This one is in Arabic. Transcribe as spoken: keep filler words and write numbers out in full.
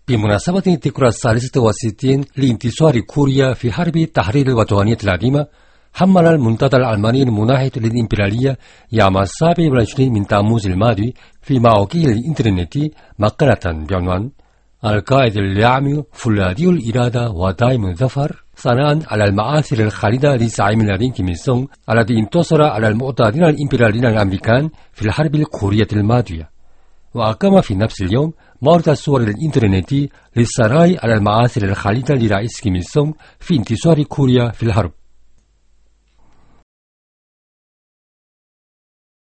بمناسبة الذكرى الثالثة والستين لانتصار كوريا في حرب التحرير الوطنية العظيمة، حمل المنتدى الألماني المناهض للإمبريالية يوم السابع والعشرين من تموز الماضي في موقعه الإنترنتي مقالة بعنوان القائد اليعمل فولاذي الإرادة ودائم الظفر، ثناء على المآثر الخالدة لزعيم الذين كيم إل سونغ الذي انتصر على المعتدين الإمبرياليين الأمريكان في الحرب الكورية الماضية. وأقام في نفس اليوم معرض الصور الإنترنتي للثناء على المآثر الخالدة لرئيس كيم إل سونغ في انتصار كوريا في الحرب.